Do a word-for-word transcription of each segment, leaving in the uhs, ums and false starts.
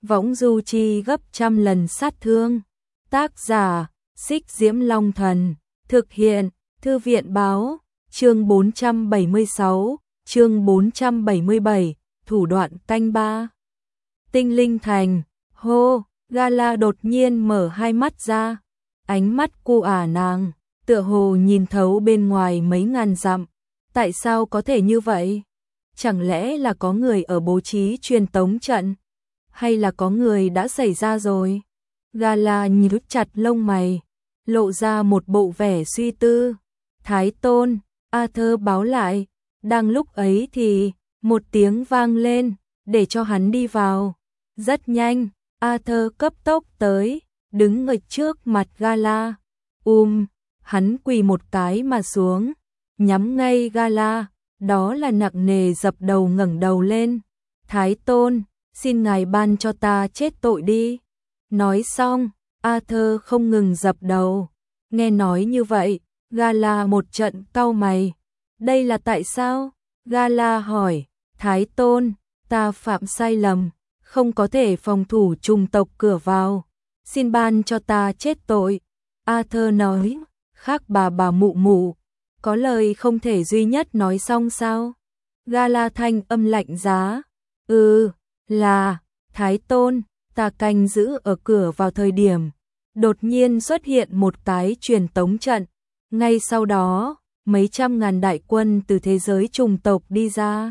võng du chi gấp trăm lần sát thương. Tác giả, Xích Diễm Long Thần, thực hiện, Thư viện báo, chương bốn trăm bảy mươi sáu, chương bốn trăm bảy mươi bảy, thủ đoạn canh ba. Tinh Linh Thành, hô, Gala đột nhiên mở hai mắt ra, ánh mắt cô ả nàng, tựa hồ nhìn thấu bên ngoài mấy ngàn dặm. Tại sao có thể như vậy? Chẳng lẽ là có người ở bố trí truyền tống trận? Hay là có người đã xảy ra rồi? Gala nhíu chặt lông mày, lộ ra một bộ vẻ suy tư. Thái Tôn, Arthur báo lại. Đang lúc ấy thì, một tiếng vang lên, để cho hắn đi vào. Rất nhanh, Arthur cấp tốc tới, đứng nghịch trước mặt Gala. Um, hắn quỳ một cái mà xuống, nhắm ngay Gala, đó là nặng nề dập đầu ngẩng đầu lên. Thái Tôn, xin ngài ban cho ta chết tội đi. Nói xong, Arthur không ngừng dập đầu. Nghe nói như vậy, Gala một trận cau mày. Đây là tại sao? Gala hỏi. Thái Tôn, ta phạm sai lầm, không có thể phòng thủ trùng tộc cửa vào, xin ban cho ta chết tội. Arthur nói. Khác bà bà mụ mụ, có lời không thể duy nhất nói xong sao? Gala thanh âm lạnh giá. Ừ, là, Thái Tôn, ta canh giữ ở cửa vào thời điểm đột nhiên xuất hiện một cái truyền tống trận. Ngay sau đó, mấy trăm ngàn đại quân từ thế giới trùng tộc đi ra.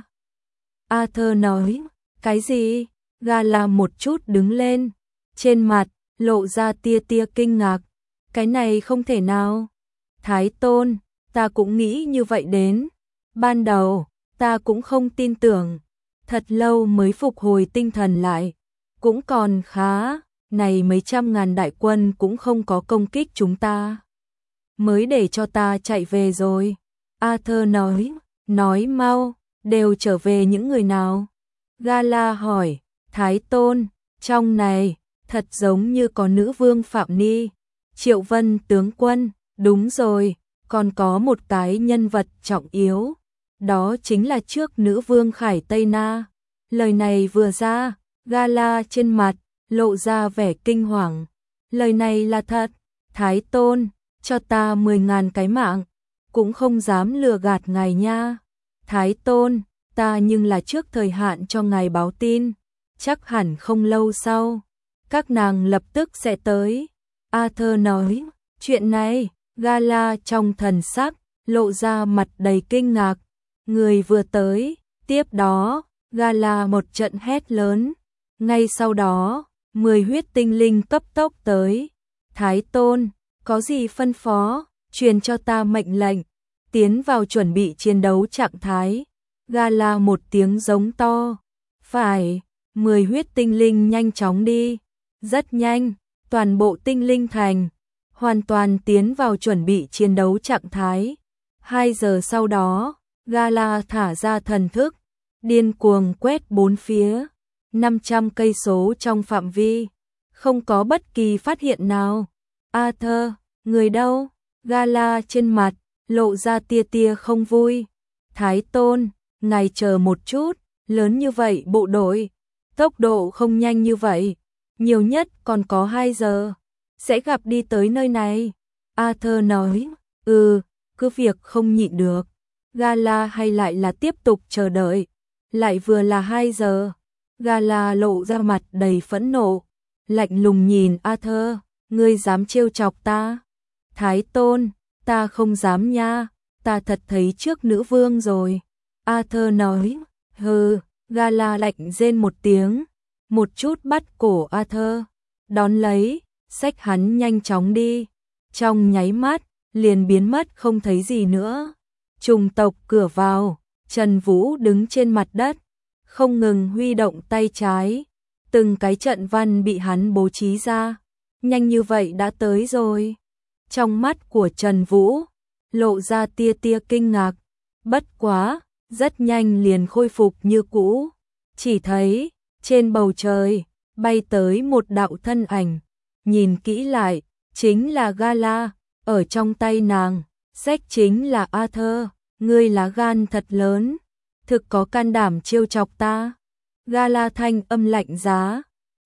Arthur nói. Cái gì? Gala một chút đứng lên, trên mặt lộ ra tia tia kinh ngạc. Cái này không thể nào. Thái Tôn, ta cũng nghĩ như vậy đến. Ban đầu, ta cũng không tin tưởng. Thật lâu mới phục hồi tinh thần lại. Cũng còn khá, này mấy trăm ngàn đại quân cũng không có công kích chúng ta. Mới để cho ta chạy về rồi. Arthur nói, nói mau, đều trở về những người nào? Gala hỏi. Thái Tôn, trong này, thật giống như có nữ vương Phạm Ni, Triệu Vân tướng quân. Đúng rồi, còn có một cái nhân vật trọng yếu, đó chính là trước nữ vương Khải Tây Na. Lời này vừa ra, Gala trên mặt lộ ra vẻ kinh hoàng. Lời này là thật. Thái Tôn, cho ta mười ngàn cái mạng, cũng không dám lừa gạt ngài nha. Thái Tôn, ta nhưng là trước thời hạn cho ngài báo tin, chắc hẳn không lâu sau, các nàng lập tức sẽ tới. Arthur nói. Chuyện này, Gala trong thần sắc lộ ra mặt đầy kinh ngạc. Người vừa tới, tiếp đó, Gala một trận hét lớn. Ngay sau đó, mười huyết tinh linh cấp tốc tới. Thái Tôn, có gì phân phó, truyền cho ta mệnh lệnh, tiến vào chuẩn bị chiến đấu trạng thái. Gala một tiếng giống to. Phải, mười huyết tinh linh nhanh chóng đi. Rất nhanh, toàn bộ tinh linh thành hoàn toàn tiến vào chuẩn bị chiến đấu trạng thái. Hai giờ sau đó, Gala thả ra thần thức, điên cuồng quét bốn phía, năm trăm cây số trong phạm vi, không có bất kỳ phát hiện nào. Arthur, người đâu? Gala trên mặt lộ ra tia tia không vui. Thái Tôn, ngài chờ một chút, lớn như vậy bộ đội, tốc độ không nhanh như vậy, nhiều nhất còn có hai giờ. Sẽ gặp đi tới nơi này. Arthur nói. Ừ, cứ việc không nhịn được. Gala hay lại là tiếp tục chờ đợi. Lại vừa là hai giờ. Gala lộ ra mặt đầy phẫn nộ, lạnh lùng nhìn Arthur. Ngươi dám trêu chọc ta? Thái Tôn, ta không dám nha. Ta thật thấy trước nữ vương rồi. Arthur nói. Hừ. Gala lạnh rên một tiếng, một chút bắt cổ Arthur, đón lấy, xách hắn nhanh chóng đi. Trong nháy mắt, liền biến mất không thấy gì nữa. Trùng tộc cửa vào, Trần Vũ đứng trên mặt đất, không ngừng huy động tay trái. Từng cái trận văn bị hắn bố trí ra. Nhanh như vậy đã tới rồi. Trong mắt của Trần Vũ, lộ ra tia tia kinh ngạc. Bất quá, rất nhanh liền khôi phục như cũ. Chỉ thấy, trên bầu trời, bay tới một đạo thân ảnh. Nhìn kỹ lại, chính là Gala, ở trong tay nàng, xách chính là Arthur. Ngươi lá gan thật lớn, thực có can đảm trêu chọc ta. Gala thanh âm lạnh giá,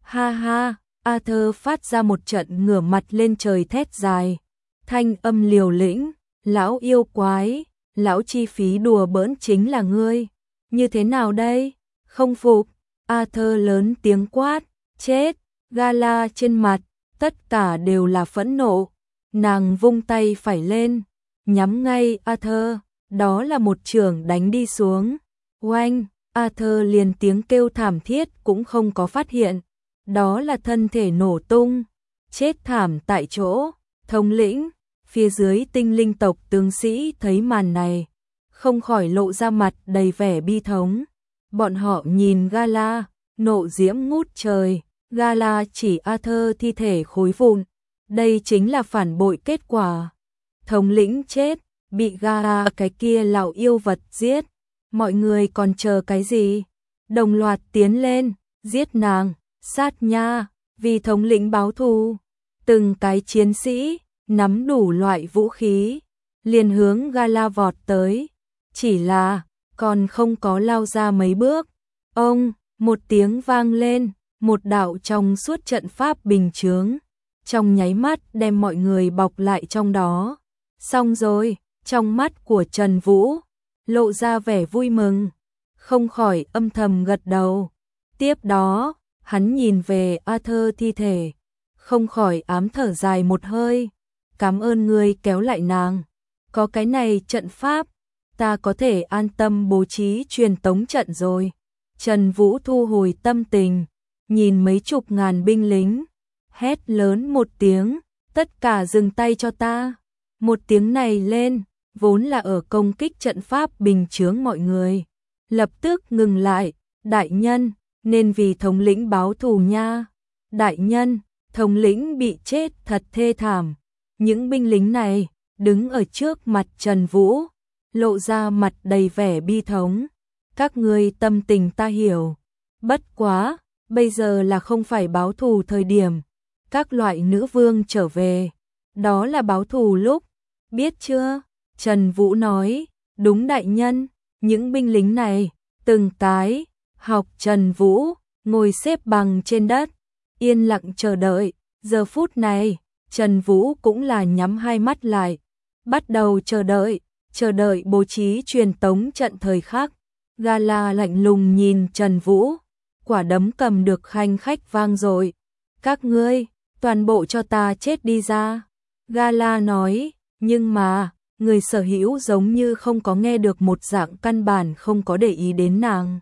Ha ha, Arthur phát ra một trận ngửa mặt lên trời thét dài. Thanh âm liều lĩnh, lão yêu quái, lão chi phí đùa bỡn chính là ngươi. Như thế nào đây? Không phục, Arthur lớn tiếng quát, chết, Gala trên mặt, tất cả đều là phẫn nộ. Nàng vung tay phải lên, nhắm ngay Arthur, đó là một chưởng đánh đi xuống. Oanh, Arthur liền tiếng kêu thảm thiết cũng không có phát hiện. Đó là thân thể nổ tung, chết thảm tại chỗ. Thống lĩnh, phía dưới tinh linh tộc tướng sĩ thấy màn này, không khỏi lộ ra mặt đầy vẻ bi thống. Bọn họ nhìn Gala, nộ diễm ngút trời. Gala chỉ Arthur thi thể khối vụn. Đây chính là phản bội kết quả. Thống lĩnh chết, bị Gala cái kia lão yêu vật giết. Mọi người còn chờ cái gì? Đồng loạt tiến lên, giết nàng, sát nha, vì thống lĩnh báo thù. Từng cái chiến sĩ, nắm đủ loại vũ khí, liền hướng Gala vọt tới. Chỉ là, còn không có lao ra mấy bước. Ông, một tiếng vang lên, một đạo trong suốt trận pháp bình chướng. Trong nháy mắt đem mọi người bọc lại trong đó. Xong rồi, trong mắt của Trần Vũ lộ ra vẻ vui mừng, không khỏi âm thầm gật đầu. Tiếp đó, hắn nhìn về Arthur thi thể, không khỏi ám thở dài một hơi. Cảm ơn ngươi kéo lại nàng. Có cái này trận pháp, ta có thể an tâm bố trí truyền tống trận rồi. Trần Vũ thu hồi tâm tình, nhìn mấy chục ngàn binh lính, hét lớn một tiếng, tất cả dừng tay cho ta. Một tiếng này lên, vốn là ở công kích trận pháp bình chướng mọi người, lập tức ngừng lại. Đại nhân, nên vì thống lĩnh báo thù nha. Đại nhân, thống lĩnh bị chết thật thê thảm. Những binh lính này đứng ở trước mặt Trần Vũ, lộ ra mặt đầy vẻ bi thống. Các ngươi tâm tình ta hiểu, bất quá, bây giờ là không phải báo thù thời điểm. Các loại nữ vương trở về, đó là báo thù lúc, biết chưa? Trần Vũ nói, đúng đại nhân. Những binh lính này, từng cái, học Trần Vũ, ngồi xếp bằng trên đất, yên lặng chờ đợi. Giờ phút này, Trần Vũ cũng là nhắm hai mắt lại, bắt đầu chờ đợi, chờ đợi bố trí truyền tống trận thời khắc. Gala lạnh lùng nhìn Trần Vũ, quả đấm cầm được khanh khách vang dội. Các ngươi, toàn bộ cho ta chết đi ra. Gala nói, nhưng mà, người sở hữu giống như không có nghe được một dạng, căn bản không có để ý đến nàng.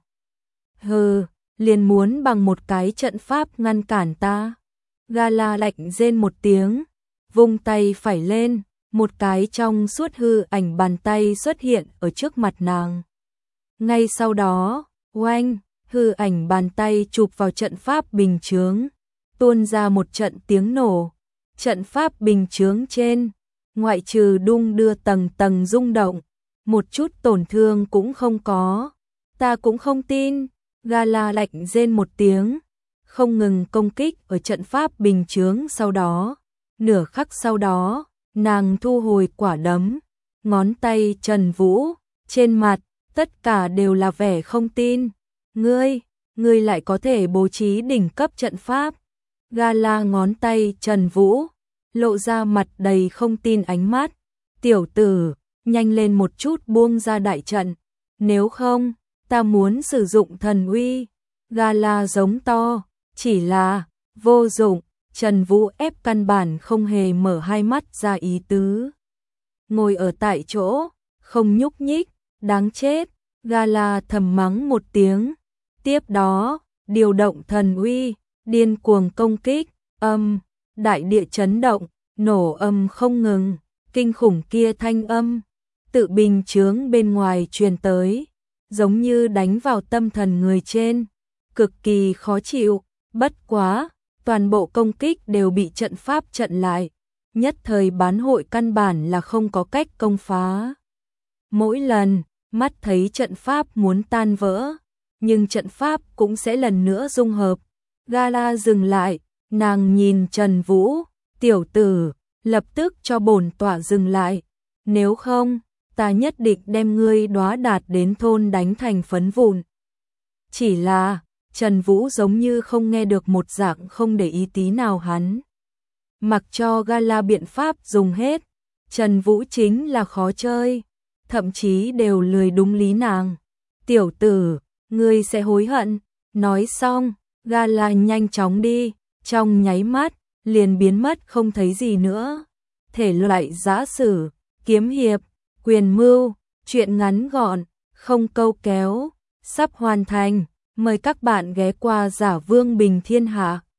Hừ, liền muốn bằng một cái trận pháp ngăn cản ta. Gala lạnh rên một tiếng, vung tay phải lên, một cái trong suốt hư ảnh bàn tay xuất hiện ở trước mặt nàng. Ngay sau đó, oanh, hư ảnh bàn tay chụp vào trận pháp bình chướng, tuôn ra một trận tiếng nổ. Trận pháp bình chướng trên, ngoại trừ đung đưa tầng tầng rung động, một chút tổn thương cũng không có. Ta cũng không tin. Gala lạnh rên một tiếng, không ngừng công kích ở trận pháp bình chướng. Sau đó, nửa khắc sau đó, nàng thu hồi quả đấm, ngón tay Trần Vũ, trên mặt, tất cả đều là vẻ không tin. Ngươi, ngươi lại có thể bố trí đỉnh cấp trận pháp. Gala ngón tay Trần Vũ, lộ ra mặt đầy không tin ánh mắt. Tiểu tử, nhanh lên một chút buông ra đại trận, nếu không, ta muốn sử dụng thần uy. Gala giống to, chỉ là, vô dụng. Trần Vũ ép căn bản không hề mở hai mắt ra ý tứ. Ngồi ở tại chỗ, không nhúc nhích, đáng chết. Gala thầm mắng một tiếng. Tiếp đó, điều động thần uy, điên cuồng công kích, âm, đại địa chấn động, nổ âm không ngừng, kinh khủng kia thanh âm, tự bình chướng bên ngoài truyền tới, giống như đánh vào tâm thần người trên, cực kỳ khó chịu. Bất quá, toàn bộ công kích đều bị trận pháp chặn lại, nhất thời bán hội căn bản là không có cách công phá. Mỗi lần, mắt thấy trận pháp muốn tan vỡ, nhưng trận pháp cũng sẽ lần nữa dung hợp. Gala dừng lại, nàng nhìn Trần Vũ, tiểu tử, lập tức cho bổn tọa dừng lại, nếu không, ta nhất định đem ngươi đóa đạt đến thôn đánh thành phấn vụn. Chỉ là, Trần Vũ giống như không nghe được một dạng, không để ý tí nào hắn. Mặc cho Gala biện pháp dùng hết, Trần Vũ chính là khó chơi, thậm chí đều lười đúng lý nàng. Tiểu tử, ngươi sẽ hối hận. Nói xong, Gala nhanh chóng đi, trong nháy mắt, liền biến mất không thấy gì nữa. Thể loại giã sử, kiếm hiệp, quyền mưu, truyện ngắn gọn, không câu kéo, sắp hoàn thành. Mời các bạn ghé qua Giả Vương Bình Thiên Hạ.